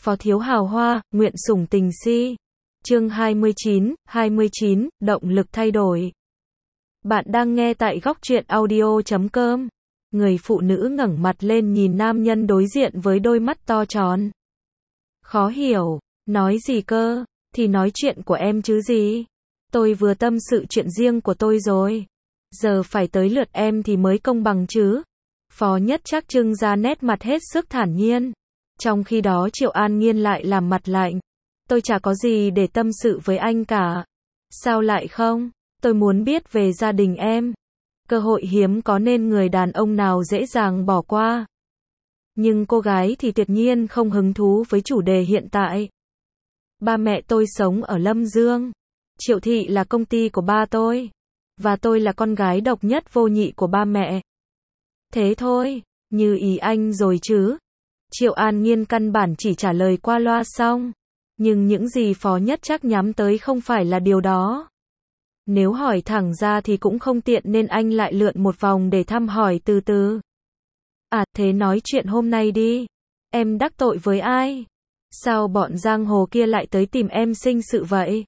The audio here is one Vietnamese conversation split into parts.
Phó thiếu hào hoa, nguyện sủng tình si. Chương 29, động lực thay đổi. Bạn đang nghe tại góc truyện audio.com. Người phụ nữ ngẩng mặt lên nhìn nam nhân đối diện với đôi mắt to tròn. Khó hiểu, nói gì cơ, thì nói chuyện của em chứ gì. Tôi vừa tâm sự chuyện riêng của tôi rồi. Giờ phải tới lượt em thì mới công bằng chứ. Phó Nhất Trác trưng ra nét mặt hết sức thản nhiên. Trong khi đó Triệu An Nhiên lại làm mặt lạnh. Tôi chả có gì để tâm sự với anh cả. Sao lại không? Tôi muốn biết về gia đình em. Cơ hội hiếm có nên người đàn ông nào dễ dàng bỏ qua. Nhưng cô gái thì tuyệt nhiên không hứng thú với chủ đề hiện tại. Ba mẹ tôi sống ở Lâm Dương. Triệu Thị là công ty của ba tôi. Và tôi là con gái độc nhất vô nhị của ba mẹ. Thế thôi, như ý anh rồi chứ. Triệu An Nhiên căn bản chỉ trả lời qua loa xong. Nhưng những gì Phó Nhất Trác nhắm tới không phải là điều đó. Nếu hỏi thẳng ra thì cũng không tiện nên anh lại lượn một vòng để thăm hỏi từ từ. À, thế nói chuyện hôm nay đi. Em đắc tội với ai? Sao bọn giang hồ kia lại tới tìm em sinh sự vậy?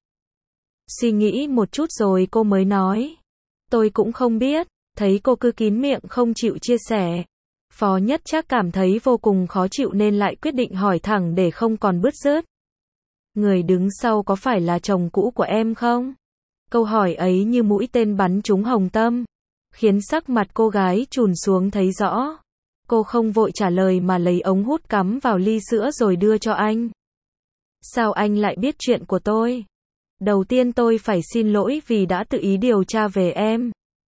Suy nghĩ một chút rồi cô mới nói. Tôi cũng không biết, thấy cô cứ kín miệng không chịu chia sẻ. Phó Nhất Trác cảm thấy vô cùng khó chịu nên lại quyết định hỏi thẳng để không còn bứt rứt. Người đứng sau có phải là chồng cũ của em không? Câu hỏi ấy như mũi tên bắn trúng hồng tâm, khiến sắc mặt cô gái trùn xuống thấy rõ. Cô không vội trả lời mà lấy ống hút cắm vào ly sữa rồi đưa cho anh. Sao anh lại biết chuyện của tôi? Đầu tiên tôi phải xin lỗi vì đã tự ý điều tra về em.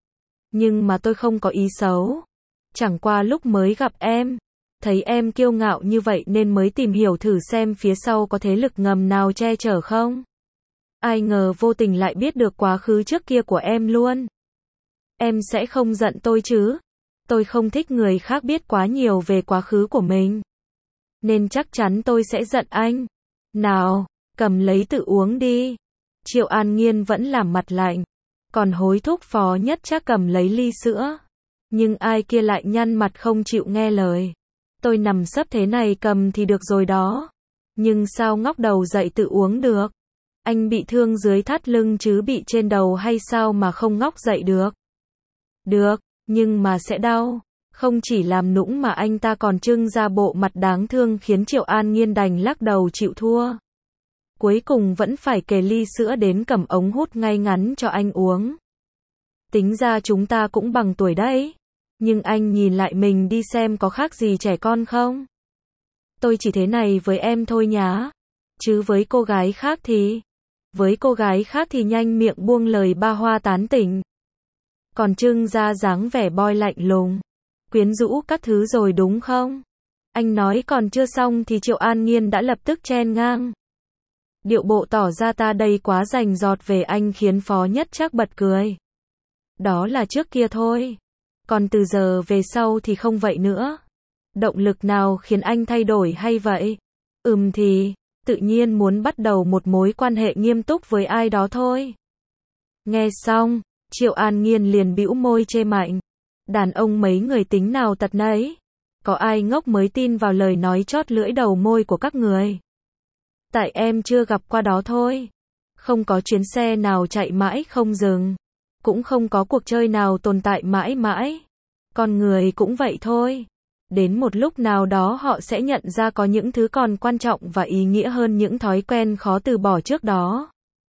Nhưng mà tôi không có ý xấu. Chẳng qua lúc mới gặp em, thấy em kiêu ngạo như vậy nên mới tìm hiểu thử xem phía sau có thế lực ngầm nào che chở không. Ai ngờ vô tình lại biết được quá khứ trước kia của em luôn. Em sẽ không giận tôi chứ? Tôi không thích người khác biết quá nhiều về quá khứ của mình. Nên chắc chắn tôi sẽ giận anh. Nào, cầm lấy tự uống đi. Triệu An Nhiên vẫn làm mặt lạnh. Còn hối thúc Phó Nhất Trác cầm lấy ly sữa. Nhưng ai kia lại nhăn mặt không chịu nghe lời. Tôi nằm sấp thế này cầm thì được rồi đó. Nhưng sao ngóc đầu dậy tự uống được? Anh bị thương dưới thắt lưng chứ bị trên đầu hay sao mà không ngóc dậy được? Được, nhưng mà sẽ đau. Không chỉ làm nũng mà anh ta còn trưng ra bộ mặt đáng thương khiến Triệu An Nhiên đành lắc đầu chịu thua. Cuối cùng vẫn phải kề ly sữa đến cầm ống hút ngay ngắn cho anh uống. Tính ra chúng ta cũng bằng tuổi đấy. Nhưng anh nhìn lại mình đi xem có khác gì trẻ con không? Tôi chỉ thế này với em thôi nhá. Chứ với cô gái khác thì... Với cô gái khác thì nhanh miệng buông lời ba hoa tán tỉnh. Còn trưng ra dáng vẻ boy lạnh lùng, quyến rũ các thứ rồi đúng không? Anh nói còn chưa xong thì Triệu An Nhiên đã lập tức chen ngang. Điệu bộ tỏ ra ta đây quá rành rọt về anh khiến Phó Nhất Trác bật cười. Đó là trước kia thôi. Còn từ giờ về sau thì không vậy nữa. Động lực nào khiến anh thay đổi hay vậy? Thì, tự nhiên muốn bắt đầu một mối quan hệ nghiêm túc với ai đó thôi. Nghe xong, Triệu An Nhiên liền bĩu môi chê mạnh. Đàn ông mấy người tính nào tật nấy. Có ai ngốc mới tin vào lời nói chót lưỡi đầu môi của các người. Tại em chưa gặp qua đó thôi. Không có chuyến xe nào chạy mãi không dừng. Cũng không có cuộc chơi nào tồn tại mãi mãi. Con người cũng vậy thôi. Đến một lúc nào đó họ sẽ nhận ra có những thứ còn quan trọng và ý nghĩa hơn những thói quen khó từ bỏ trước đó.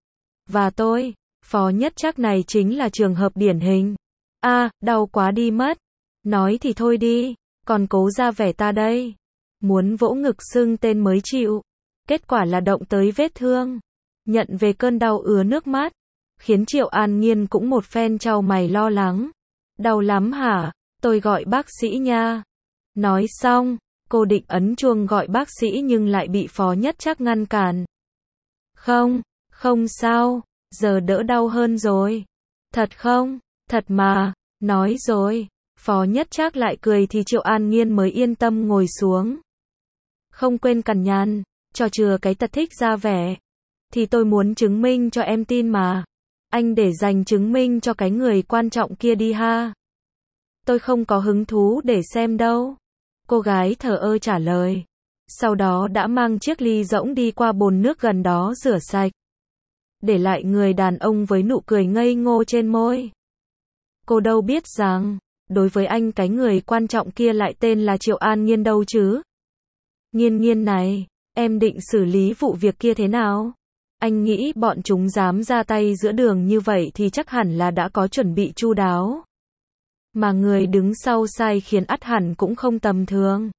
Và tôi, Phó Nhất Trác này chính là trường hợp điển hình. Đau quá đi mất. Nói thì thôi đi, còn cố ra vẻ ta đây. Muốn vỗ ngực xưng tên mới chịu. Kết quả là động tới vết thương. Nhận về cơn đau ứa nước mắt. Khiến Triệu An Nhiên cũng một phen chau mày lo lắng. Đau lắm hả? Tôi gọi bác sĩ nha. Nói xong, cô định ấn chuông gọi bác sĩ nhưng lại bị Phó Nhất Trác ngăn cản. Không sao, giờ đỡ đau hơn rồi. Thật không? Thật mà, nói rồi. Phó Nhất Trác lại cười thì Triệu An Nhiên mới yên tâm ngồi xuống. Không quên cằn nhằn, cho chừa cái tật thích ra vẻ. Thì tôi muốn chứng minh cho em tin mà. Anh để dành chứng minh cho cái người quan trọng kia đi ha. Tôi không có hứng thú để xem đâu. Cô gái thờ ơ trả lời. Sau đó đã mang chiếc ly rỗng đi qua bồn nước gần đó rửa sạch. Để lại người đàn ông với nụ cười ngây ngô trên môi. Cô đâu biết rằng, đối với anh cái người quan trọng kia lại tên là Triệu An Nhiên đâu chứ. Nhiên Nhiên này, em định xử lý vụ việc kia thế nào? Anh nghĩ bọn chúng dám ra tay giữa đường như vậy thì chắc hẳn là đã có chuẩn bị chu đáo. Mà người đứng sau sai khiến ắt hẳn cũng không tầm thường.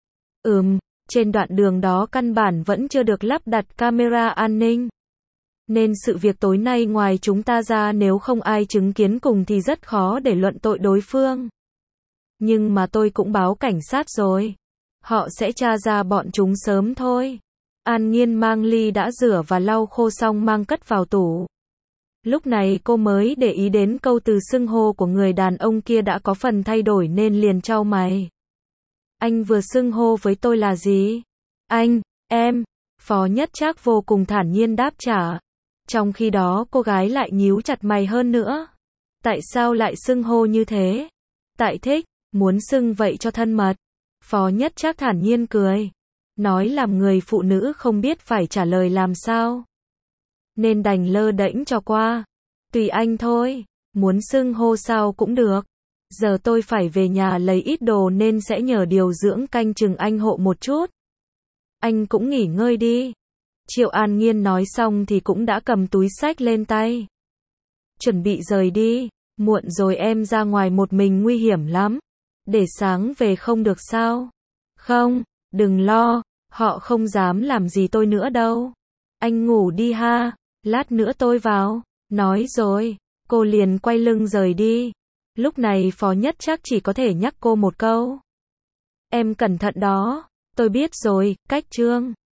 Trên đoạn đường đó căn bản vẫn chưa được lắp đặt camera an ninh. Nên sự việc tối nay ngoài chúng ta ra nếu không ai chứng kiến cùng thì rất khó để luận tội đối phương. Nhưng mà tôi cũng báo cảnh sát rồi. Họ sẽ tra ra bọn chúng sớm thôi. An Nhiên mang ly đã rửa và lau khô xong mang cất vào tủ. Lúc này cô mới để ý đến câu từ xưng hô của người đàn ông kia đã có phần thay đổi nên liền chau mày. Anh vừa xưng hô với tôi là gì? Anh, em. Phó Nhất Trác vô cùng thản nhiên đáp trả. Trong khi đó cô gái lại nhíu chặt mày hơn nữa. Tại sao lại xưng hô như thế? Tại thích, muốn xưng vậy cho thân mật. Phó Nhất Trác thản nhiên cười. Nói làm người phụ nữ không biết phải trả lời làm sao. Nên đành lơ đễnh cho qua. Tùy anh thôi, muốn xưng hô sao cũng được. Giờ tôi phải về nhà lấy ít đồ nên sẽ nhờ điều dưỡng canh chừng anh hộ một chút. Anh cũng nghỉ ngơi đi. Triệu An Nhiên nói xong thì cũng đã cầm túi xách lên tay. Chuẩn bị rời đi, muộn rồi em ra ngoài một mình nguy hiểm lắm. Để sáng về không được sao? Không, đừng lo, họ không dám làm gì tôi nữa đâu. Anh ngủ đi ha, lát nữa tôi vào. Nói rồi, cô liền quay lưng rời đi. Lúc này Phó Nhất Trác chỉ có thể nhắc cô một câu. Em cẩn thận đó, tôi biết rồi, cách Trương.